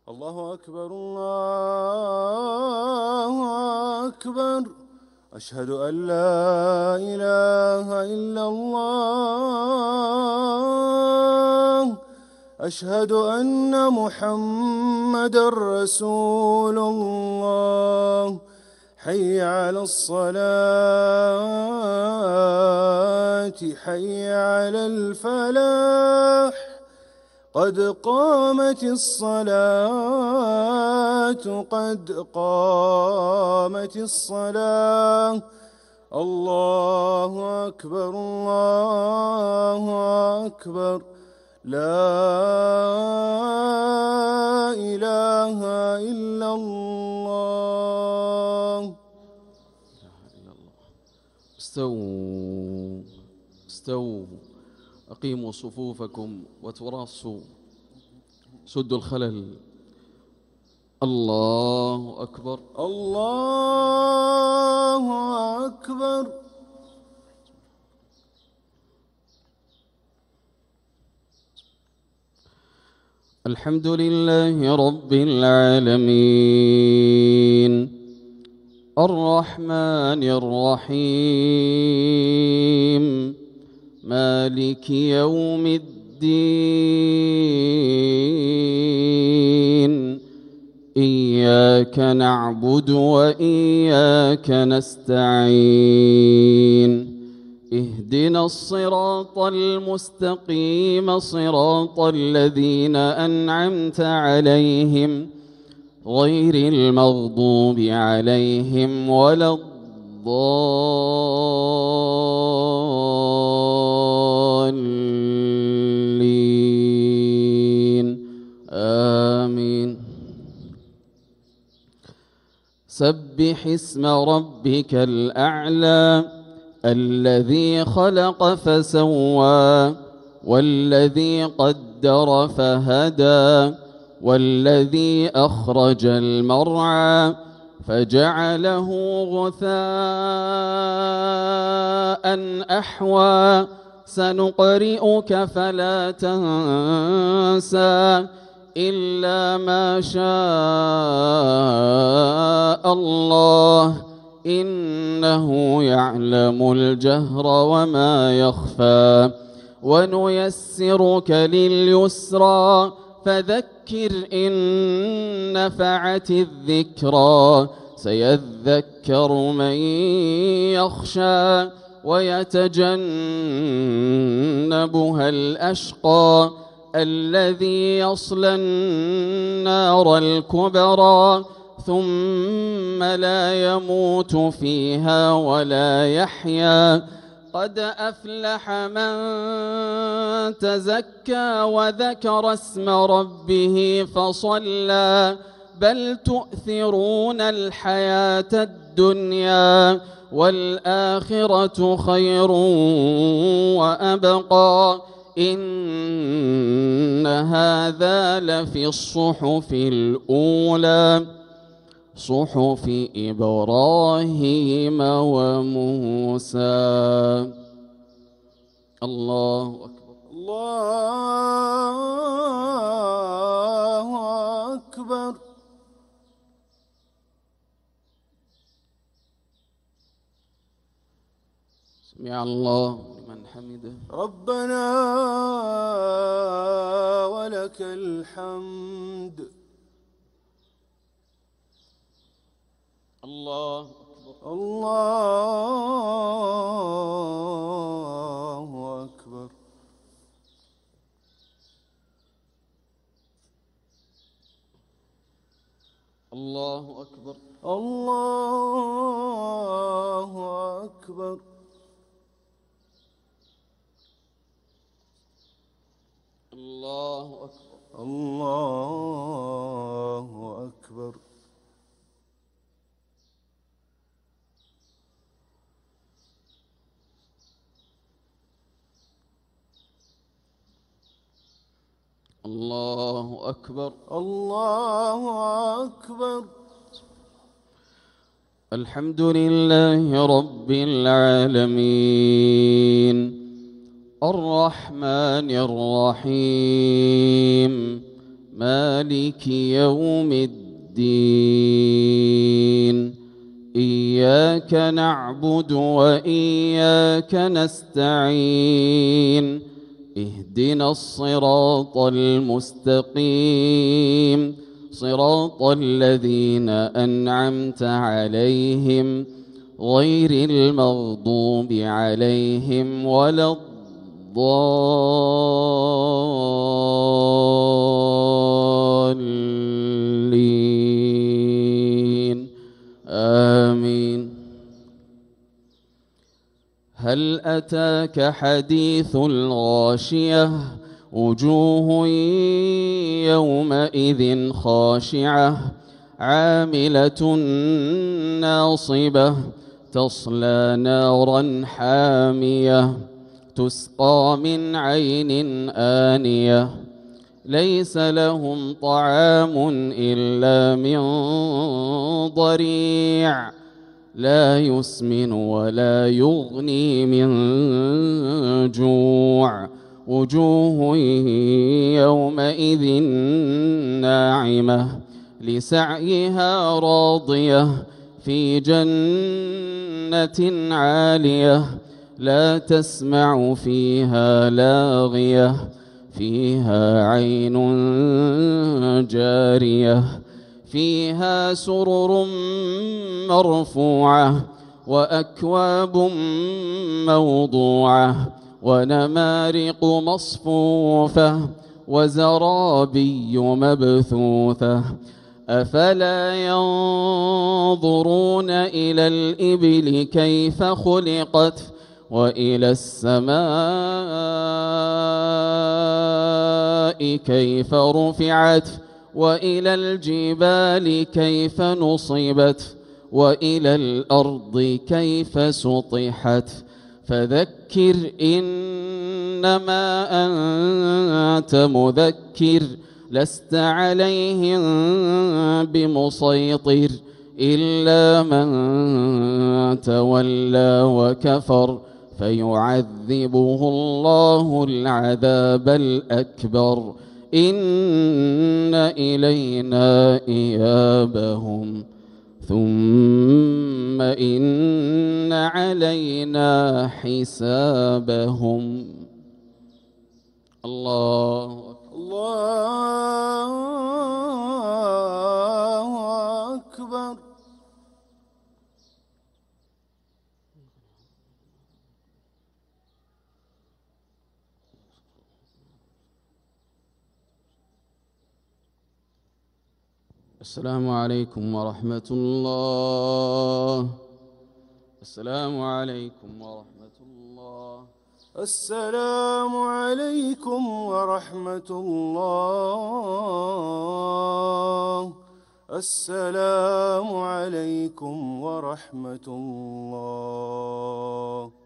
الله أكبر الله أكبر. أشهد أن لا إله إلا الله. أشهد أن محمدًا رسول الله. حي على الصلاة حي على الفلاح. قد قامت الصلاة قد قامت الصلاة. الله أكبر الله أكبر. لا إله إلا الله. استووا استووا، أقيموا صفوفكم وتراصوا، سدوا الخلل. الله أكبر الله أكبر. الحمد لله رب العالمين، الرحمن الرحيم، مالك يوم الدين. إياك نعبد وإياك نستعين. اهدنا الصراط المستقيم، صراط الذين أنعمت عليهم غير المغضوب عليهم ولا الضالين. آمين. سبح اسم ربك الأعلى الذي خلق فسوى والذي قدر فهدى والذي أخرج المرعى فجعله غثاء أحوى. سنقرئك فلا تنسى إلا ما شاء الله، إنه يعلم الجهر وما يخفى. ونيسرك لليسرى فذكر إن نفعت الذكرى. سيذكر من يخشى ويتجنبها الأشقى الذي يصلى النار الكبرى ثم لا يموت فيها ولا يحيا. قد أفلح من تزكى وذكر اسم ربه فصلى. بل تؤثرون الحياة الدنيا والآخرة خير وأبقى. إن هذا لفي الصحف الأولى، صحف إبراهيم وموسى. الله أكبر الله أكبر. سمع الله لمن حمده. ربنا ولك الحمد. الله أكبر الله أكبر. الله أكبر الله أكبر. الله أكبر الله أكبر. الله أكبر الله أكبر. الحمد لله رب العالمين، الرحمن الرحيم، مالك يوم الدين. إياك نعبد وإياك نستعين. اهدنا الصراط المستقيم، صراط الذين أنعمت عليهم غير المغضوب عليهم ولا الضالين. آمين. هل أتاك حديث الغاشية؟ وجوه يومئذ خاشعة عاملة ناصبة تصلى نارا حامية تسقى من عين آنية ليس لهم طعام إلا من ضريع لا يسمن ولا يغني من جوع. وجوه يومئذ ناعمة لسعيها راضية في جنة عالية لا تسمع فيها لاغية فيها عين جارية فيها سرر مرفوعة وأكواب موضوعة ونمارق مصفوفة وزرابي مبثوثة. أفلا ينظرون إلى الإبل كيف خلقت وإلى السماء كيف رفعت وإلى الجبال كيف نصبت وإلى الأرض كيف سطحت. فذكر إنما أنت مذكر لست عليهم بمسيطر إلا من تولى وكفر فيعذبه الله العذاب الأكبر. إن إلينا إيابهم ثم إن علينا حسابهم. الله أكبر. الله أكبر. السلام عليكم ورحمة الله. السلام عليكم ورحمة الله. السلام عليكم ورحمة الله. السلام عليكم ورحمة الله.